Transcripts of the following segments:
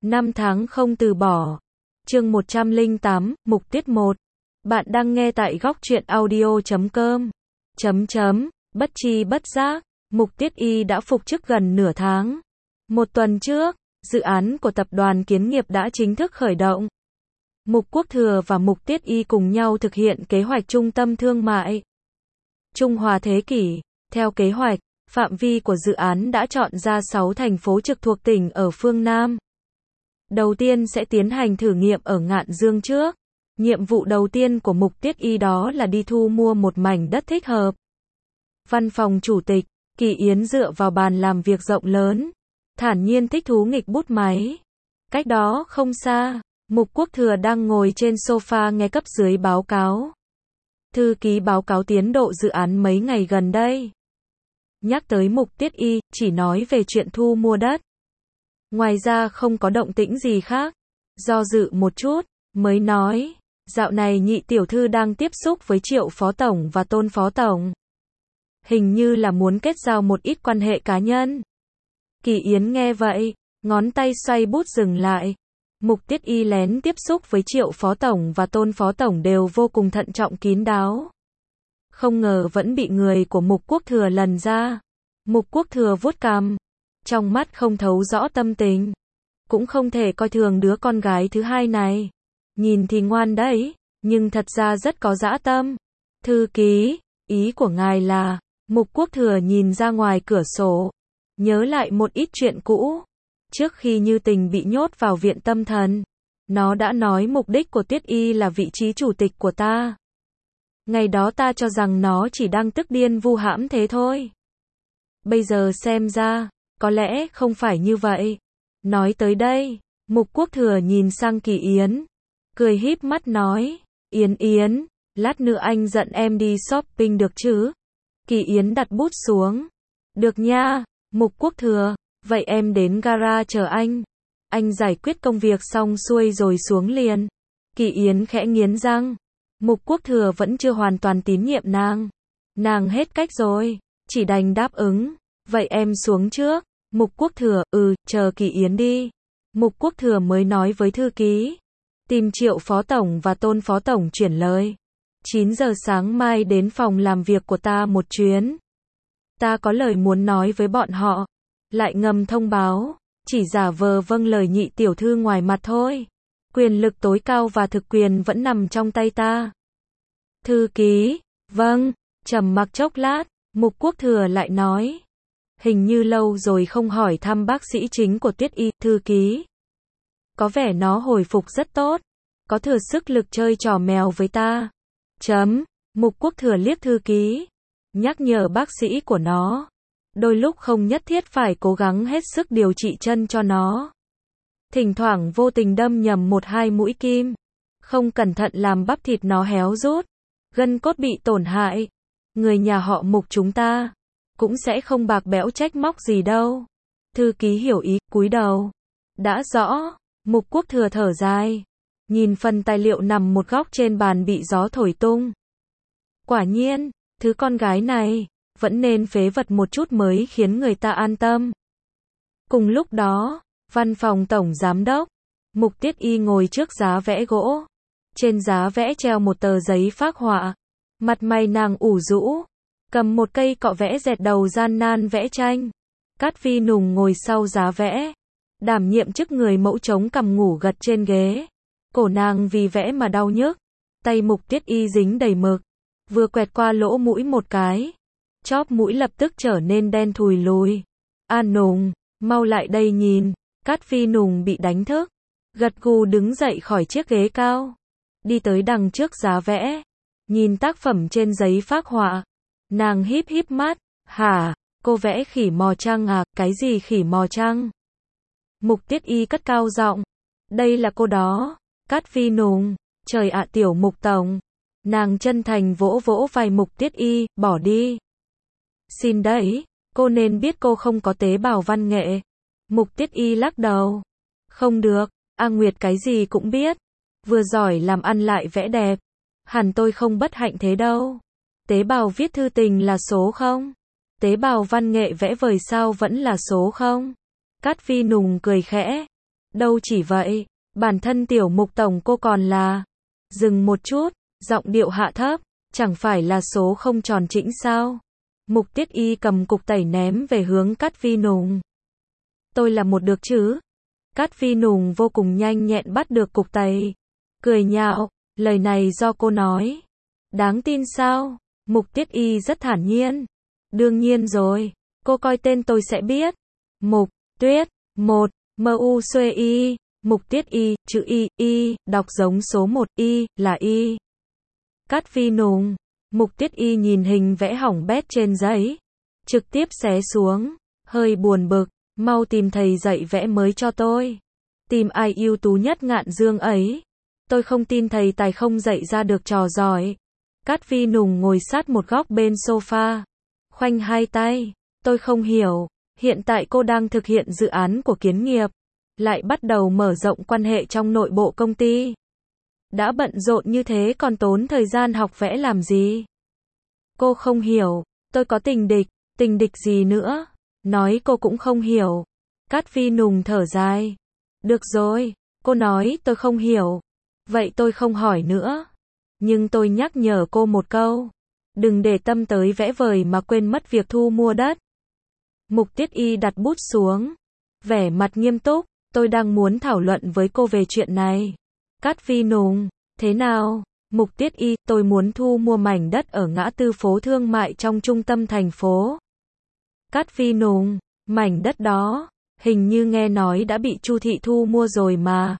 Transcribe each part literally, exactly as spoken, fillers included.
Năm tháng không từ bỏ. Chương một trăm lẻ tám, mục tiết một. Bạn đang nghe tại góc truyện audio chấm com. Chấm chấm, bất chi bất giác, Mục Tiết Y đã phục chức gần nửa tháng. Một tuần trước, dự án của tập đoàn Kiến Nghiệp đã chính thức khởi động. Mục Quốc Thừa và Mục Tiết Y cùng nhau thực hiện kế hoạch trung tâm thương mại Trung Hòa Thế Kỷ. Theo kế hoạch, phạm vi của dự án đã chọn ra sáu thành phố trực thuộc tỉnh ở phương Nam. Đầu tiên sẽ tiến hành thử nghiệm ở Ngạn Dương trước. Nhiệm vụ đầu tiên của Mục Tiết Y đó là đi thu mua một mảnh đất thích hợp. Văn phòng chủ tịch, Kỳ Yến dựa vào bàn làm việc rộng lớn, thản nhiên thích thú nghịch bút máy. Cách đó không xa, Mục Quốc Thừa đang ngồi trên sofa nghe cấp dưới báo cáo. Thư ký báo cáo tiến độ dự án mấy ngày gần đây. Nhắc tới Mục Tiết Y, chỉ nói về chuyện thu mua đất. Ngoài ra không có động tĩnh gì khác. Do dự một chút, mới nói, dạo này Nhị tiểu thư đang tiếp xúc với Triệu phó tổng và Tôn phó tổng. Hình như là muốn kết giao một ít quan hệ cá nhân. Kỳ Yến nghe vậy, ngón tay xoay bút dừng lại. Mục Tiết Y lén tiếp xúc với Triệu phó tổng và Tôn phó tổng đều vô cùng thận trọng kín đáo. Không ngờ vẫn bị người của Mục Quốc Thừa lần ra. Mục Quốc Thừa vuốt cằm, trong mắt không thấu rõ tâm tình. Cũng không thể coi thường đứa con gái thứ hai này. Nhìn thì ngoan đấy, nhưng thật ra rất có dã tâm. Thư ký, ý của ngài là... Mục Quốc Thừa nhìn ra ngoài cửa sổ, nhớ lại một ít chuyện cũ. Trước khi Như Tình bị nhốt vào viện tâm thần, nó đã nói mục đích của Tiết Y là vị trí chủ tịch của ta. Ngày đó ta cho rằng nó chỉ đang tức điên vu hãm thế thôi. Bây giờ xem ra, có lẽ không phải như vậy. Nói tới đây, Mục Quốc Thừa nhìn sang Kỳ Yến, cười híp mắt nói, Yến Yến, lát nữa anh dẫn em đi shopping được chứ? Kỳ Yến đặt bút xuống. Được nha, Mục Quốc Thừa, vậy em đến gara chờ anh. Anh giải quyết công việc xong xuôi rồi xuống liền. Kỳ Yến khẽ nghiến răng. Mục Quốc Thừa vẫn chưa hoàn toàn tín nhiệm nàng. Nàng hết cách rồi, chỉ đành đáp ứng. Vậy em xuống trước. Mục Quốc Thừa, ừ, chờ Kỳ Yến đi. Mục Quốc Thừa mới nói với thư ký. Tìm Triệu phó tổng và Tôn phó tổng chuyển lời. chín giờ sáng mai đến phòng làm việc của ta một chuyến. Ta có lời muốn nói với bọn họ. Lại ngầm thông báo, chỉ giả vờ vâng lời Nhị tiểu thư ngoài mặt thôi. Quyền lực tối cao và thực quyền vẫn nằm trong tay ta. Thư ký, vâng, trầm mặc chốc lát, Mục Quốc Thừa lại nói. Hình như lâu rồi không hỏi thăm bác sĩ chính của Tiết Y, thư ký. Có vẻ nó hồi phục rất tốt, có thừa sức lực chơi trò mèo với ta. Chấm, Mục Quốc Thừa liếc thư ký, nhắc nhở bác sĩ của nó. Đôi lúc không nhất thiết phải cố gắng hết sức điều trị chân cho nó. Thỉnh thoảng vô tình đâm nhầm một hai mũi kim. Không cẩn thận làm bắp thịt nó héo rút. Gân cốt bị tổn hại. Người nhà họ Mục chúng ta cũng sẽ không bạc bẽo trách móc gì đâu. Thư ký hiểu ý, cúi đầu. Đã rõ, Mục Quốc Thừa thở dài. Nhìn phần tài liệu nằm một góc trên bàn bị gió thổi tung. Quả nhiên, thứ con gái này, vẫn nên phế vật một chút mới khiến người ta an tâm. Cùng lúc đó, văn phòng tổng giám đốc, Mục Tiết Y ngồi trước giá vẽ gỗ. Trên giá vẽ treo một tờ giấy phác họa. Mặt mày nàng ủ rũ, cầm một cây cọ vẽ dẹt đầu gian nan vẽ tranh. Cát Vi Nùng ngồi sau giá vẽ, đảm nhiệm chức người mẫu chống cằm ngủ gật trên ghế. Cổ nàng vì vẽ mà đau nhức. Tay Mục Tiết Y dính đầy mực. Vừa quẹt qua lỗ mũi một cái. Chóp mũi lập tức trở nên đen thùi lùi. A Nùng, mau lại đây nhìn. Cát Phi Nùng bị đánh thức. Gật gù đứng dậy khỏi chiếc ghế cao. Đi tới đằng trước giá vẽ. Nhìn tác phẩm trên giấy phác họa. Nàng híp híp mắt. Hả, cô vẽ khỉ mò trăng à, cái gì khỉ mò trăng? Mục Tiết Y cất cao giọng. Đây là cô đó. Cát Phi Nùng, trời ạ tiểu Mục tổng. Nàng chân thành vỗ vỗ vai Mục Tiết Y, bỏ đi. Xin đấy, cô nên biết cô không có tế bào văn nghệ. Mục Tiết Y lắc đầu. Không được, A Nguyệt cái gì cũng biết. Vừa giỏi làm ăn lại vẽ đẹp. Hẳn tôi không bất hạnh thế đâu. Tế bào viết thư tình là số không? Tế bào văn nghệ vẽ vời sao vẫn là số không? Cát Phi Nùng cười khẽ. Đâu chỉ vậy, bản thân tiểu Mục tổng cô còn là. Dừng một chút, giọng điệu hạ thấp, chẳng phải là số không tròn chỉnh sao? Mục Tiết Y cầm cục tẩy ném về hướng Cát Vi Nùng. Tôi là một được chứ? Cát Vi Nùng vô cùng nhanh nhẹn bắt được cục tẩy. Cười nhạo, lời này do cô nói. Đáng tin sao? Mục Tiết Y rất thản nhiên. Đương nhiên rồi, cô coi tên tôi sẽ biết. Mục Tuyết, một, M-U xuê Y, Mục Tiết Y, chữ Y, Y, đọc giống số một, Y, là Y. Cát Vi Nùng, Mục Tiết Y nhìn hình vẽ hỏng bét trên giấy. Trực tiếp xé xuống, hơi buồn bực, mau tìm thầy dạy vẽ mới cho tôi. Tìm ai ưu tú nhất Ngạn Dương ấy. Tôi không tin thầy tài không dạy ra được trò giỏi. Cát Vi Nùng ngồi sát một góc bên sofa. Khoanh hai tay, tôi không hiểu, hiện tại cô đang thực hiện dự án của Kiến Nghiệp. Lại bắt đầu mở rộng quan hệ trong nội bộ công ty. Đã bận rộn như thế còn tốn thời gian học vẽ làm gì? Cô không hiểu, tôi có tình địch, tình địch gì nữa? Nói cô cũng không hiểu. Cát Vi Nùng thở dài. Được rồi, cô nói tôi không hiểu. Vậy tôi không hỏi nữa. Nhưng tôi nhắc nhở cô một câu. Đừng để tâm tới vẽ vời mà quên mất việc thu mua đất. Mục Tiết Y đặt bút xuống. Vẻ mặt nghiêm túc, tôi đang muốn thảo luận với cô về chuyện này. Cát Vi Nùng, thế nào? Mục Tiết Y, tôi muốn thu mua mảnh đất ở ngã tư phố thương mại trong trung tâm thành phố. Cát Vi Nùng, mảnh đất đó, hình như nghe nói đã bị Chu thị thu mua rồi mà.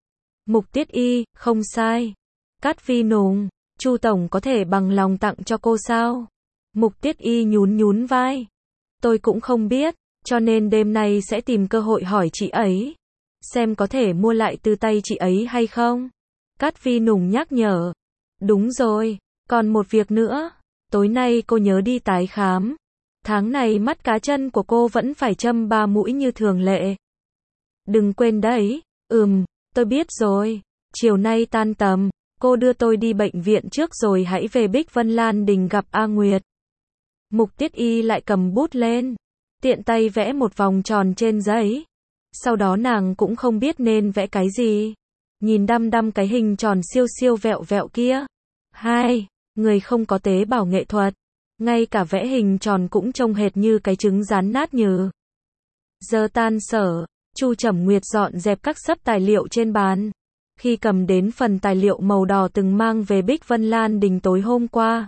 Mục Tiết Y, không sai. Cát Vi Nùng, Chu tổng có thể bằng lòng tặng cho cô sao? Mục Tiết Y nhún nhún vai. Tôi cũng không biết, cho nên đêm nay sẽ tìm cơ hội hỏi chị ấy. Xem có thể mua lại từ tay chị ấy hay không? Cát Vi Nùng nhắc nhở. Đúng rồi, còn một việc nữa. Tối nay cô nhớ đi tái khám. Tháng này mắt cá chân của cô vẫn phải châm ba mũi như thường lệ. Đừng quên đấy. Ừm, tôi biết rồi. Chiều nay tan tầm, cô đưa tôi đi bệnh viện trước rồi hãy về Bích Vân Lan Đình gặp A Nguyệt. Mục Tiết Y lại cầm bút lên, tiện tay vẽ một vòng tròn trên giấy. Sau đó nàng cũng không biết nên vẽ cái gì. Nhìn đăm đăm cái hình tròn siêu siêu vẹo vẹo kia. Hai, người không có tế bào nghệ thuật. Ngay cả vẽ hình tròn cũng trông hệt như cái trứng rán nát nhừ. Giờ tan sở, Chu Trầm Nguyệt dọn dẹp các xấp tài liệu trên bàn. Khi cầm đến phần tài liệu màu đỏ từng mang về Bích Vân Lan Đình tối hôm qua.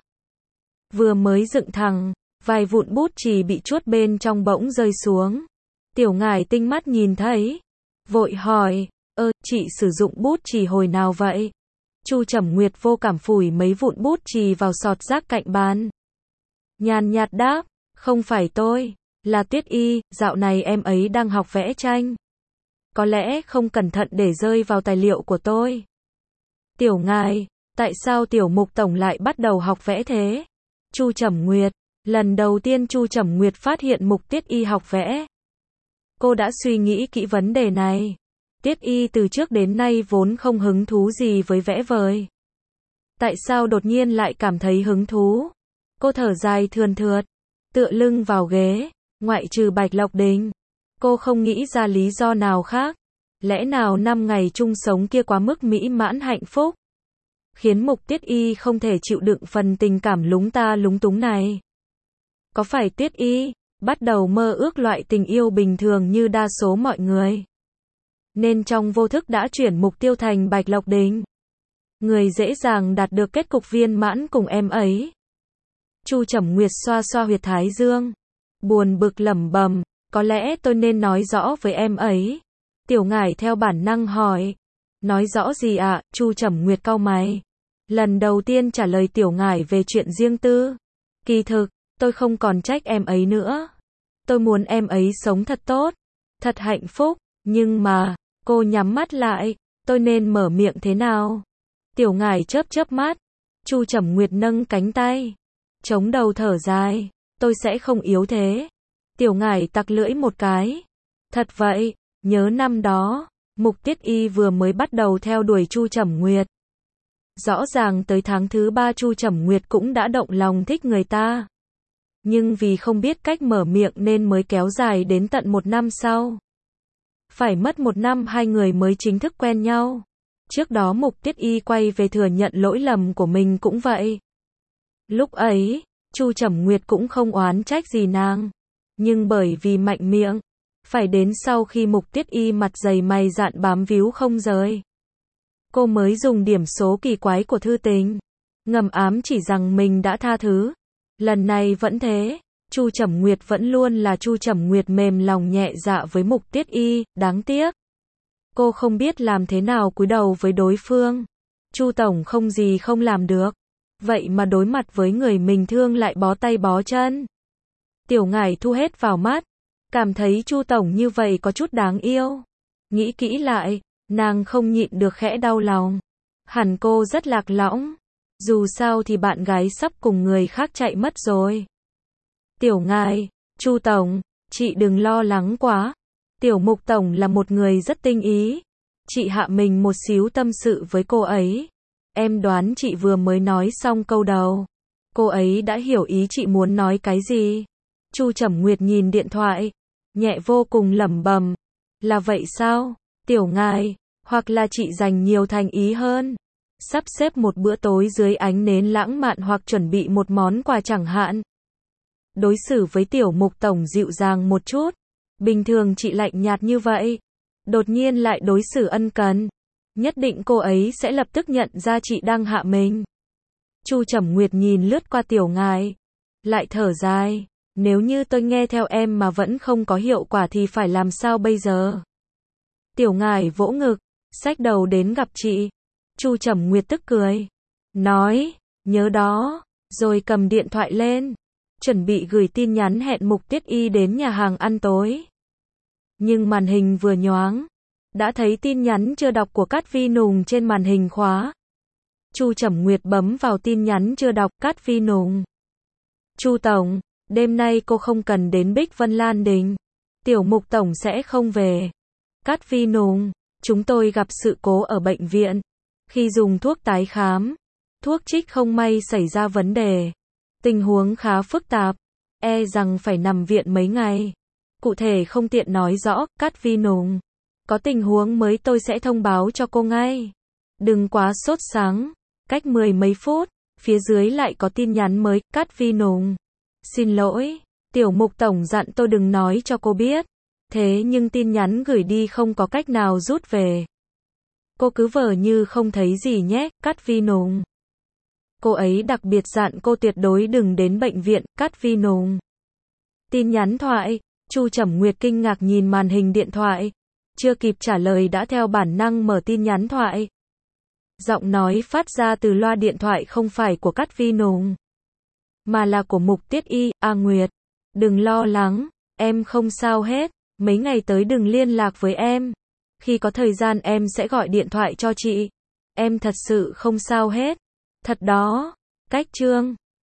Vừa mới dựng thẳng, vài vụn bút chì bị chuốt bên trong bỗng rơi xuống. Tiểu Ngải tinh mắt nhìn thấy, vội hỏi, ơ, chị sử dụng bút chì hồi nào vậy? Chu Trầm Nguyệt vô cảm phủi mấy vụn bút chì vào sọt rác cạnh bàn. Nhàn nhạt đáp, không phải tôi, là Tuyết Y, dạo này em ấy đang học vẽ tranh. Có lẽ không cẩn thận để rơi vào tài liệu của tôi. Tiểu Ngải, tại sao Tiểu Mục tổng lại bắt đầu học vẽ thế? Chu Trầm Nguyệt, lần đầu tiên Chu Trầm Nguyệt phát hiện Mục Tiết Y học vẽ. Cô đã suy nghĩ kỹ vấn đề này. Tiết Y từ trước đến nay vốn không hứng thú gì với vẽ vời. Tại sao đột nhiên lại cảm thấy hứng thú? Cô thở dài thườn thượt, tựa lưng vào ghế, ngoại trừ Bạch Lộc Đình. Cô không nghĩ ra lý do nào khác. Lẽ nào năm ngày chung sống kia quá mức mỹ mãn hạnh phúc, khiến Mục Tiết Y không thể chịu đựng phần tình cảm lúng ta lúng túng này? Có phải Tiết Y bắt đầu mơ ước loại tình yêu bình thường như đa số mọi người, nên trong vô thức đã chuyển mục tiêu thành Bạch Lộc Đình, người dễ dàng đạt được kết cục viên mãn cùng em ấy? Chu Trầm Nguyệt xoa xoa huyệt thái dương, buồn bực lẩm bẩm, có lẽ tôi nên nói rõ với em ấy. Tiểu Ngải theo bản năng hỏi, nói rõ gì ạ? À? Chu Trầm Nguyệt cau mày, lần đầu tiên trả lời Tiểu Ngải về chuyện riêng tư. Kỳ thực, tôi không còn trách em ấy nữa. Tôi muốn em ấy sống thật tốt, thật hạnh phúc, nhưng mà, cô nhắm mắt lại, tôi nên mở miệng thế nào? Tiểu Ngải chớp chớp mắt, Chu Trầm Nguyệt nâng cánh tay, chống đầu thở dài, tôi sẽ không yếu thế. Tiểu Ngải tặc lưỡi một cái. Thật vậy, nhớ năm đó, Mục Tiết Y vừa mới bắt đầu theo đuổi Chu Trầm Nguyệt. Rõ ràng tới tháng thứ ba Chu Trầm Nguyệt cũng đã động lòng thích người ta. Nhưng vì không biết cách mở miệng nên mới kéo dài đến tận một năm sau. Phải mất một năm hai người mới chính thức quen nhau. Trước đó Mục Tiết Y quay về thừa nhận lỗi lầm của mình cũng vậy. Lúc ấy, Chu Trầm Nguyệt cũng không oán trách gì nàng. Nhưng bởi vì mạnh miệng, phải đến sau khi Mục Tiết Y mặt dày mày dạn bám víu không rời, cô mới dùng điểm số kỳ quái của thư tình, ngầm ám chỉ rằng mình đã tha thứ. Lần này vẫn thế, Chu Trầm Nguyệt vẫn luôn là Chu Trầm Nguyệt mềm lòng nhẹ dạ với Mục Tiết Y, đáng tiếc. Cô không biết làm thế nào cúi đầu với đối phương. Chu Tổng không gì không làm được. Vậy mà đối mặt với người mình thương lại bó tay bó chân. Tiểu Ngải thu hết vào mắt. Cảm thấy Chu Tổng như vậy có chút đáng yêu. Nghĩ kỹ lại, nàng không nhịn được khẽ đau lòng. Hẳn cô rất lạc lõng. Dù sao thì bạn gái sắp cùng người khác chạy mất rồi. Tiểu Ngải, Chu Tổng, chị đừng lo lắng quá. Tiểu Mục Tổng là một người rất tinh ý. Chị hạ mình một xíu tâm sự với cô ấy. Em đoán chị vừa mới nói xong câu đầu. Cô ấy đã hiểu ý chị muốn nói cái gì. Chu Trầm Nguyệt nhìn điện thoại, nhẹ vô cùng lẩm bẩm. Là vậy sao, Tiểu Ngải, hoặc là chị dành nhiều thành ý hơn. Sắp xếp một bữa tối dưới ánh nến lãng mạn hoặc chuẩn bị một món quà chẳng hạn. Đối xử với Tiểu Mục Tổng dịu dàng một chút. Bình thường chị lạnh nhạt như vậy. Đột nhiên lại đối xử ân cần. Nhất định cô ấy sẽ lập tức nhận ra chị đang hạ mình. Chu Trầm Nguyệt nhìn lướt qua Tiểu Ngải, lại thở dài. Nếu như tôi nghe theo em mà vẫn không có hiệu quả thì phải làm sao bây giờ? Tiểu Ngải vỗ ngực, xách đầu đến gặp chị. Chu Trầm Nguyệt tức cười. Nói, nhớ đó. Rồi cầm điện thoại lên. Chuẩn bị gửi tin nhắn hẹn Mục Tiết Y đến nhà hàng ăn tối. Nhưng màn hình vừa nhoáng, đã thấy tin nhắn chưa đọc của Cát Vi Nùng trên màn hình khóa. Chu Trầm Nguyệt bấm vào tin nhắn chưa đọc. Cát Vi Nùng. Chu Tổng, đêm nay cô không cần đến Bích Vân Lan Đình. Tiểu Mục Tổng sẽ không về. Cát Vi Nùng, chúng tôi gặp sự cố ở bệnh viện. Khi dùng thuốc tái khám, thuốc trích không may xảy ra vấn đề. Tình huống khá phức tạp, e rằng phải nằm viện mấy ngày. Cụ thể không tiện nói rõ. Cát Vi Nùng, có tình huống mới tôi sẽ thông báo cho cô ngay. Đừng quá sốt sắng. Cách mười mấy phút, phía dưới lại có tin nhắn mới. Cát Vi Nùng, xin lỗi, Tiểu Mục Tổng dặn tôi đừng nói cho cô biết. Thế nhưng tin nhắn gửi đi không có cách nào rút về. Cô cứ vờ như không thấy gì nhé. Cát Vi Nùng, cô ấy đặc biệt dặn cô tuyệt đối đừng đến bệnh viện. Cát Vi Nùng. Tin nhắn thoại. Chu Trầm Nguyệt kinh ngạc nhìn màn hình điện thoại. Chưa kịp trả lời đã theo bản năng mở tin nhắn thoại. Giọng nói phát ra từ loa điện thoại không phải của Cát Vi Nùng, mà là của Mục Tiết Y. A Nguyệt, đừng lo lắng, em không sao hết. Mấy ngày tới đừng liên lạc với em. Khi có thời gian em sẽ gọi điện thoại cho chị. Em thật sự không sao hết. Thật đó. Cách chương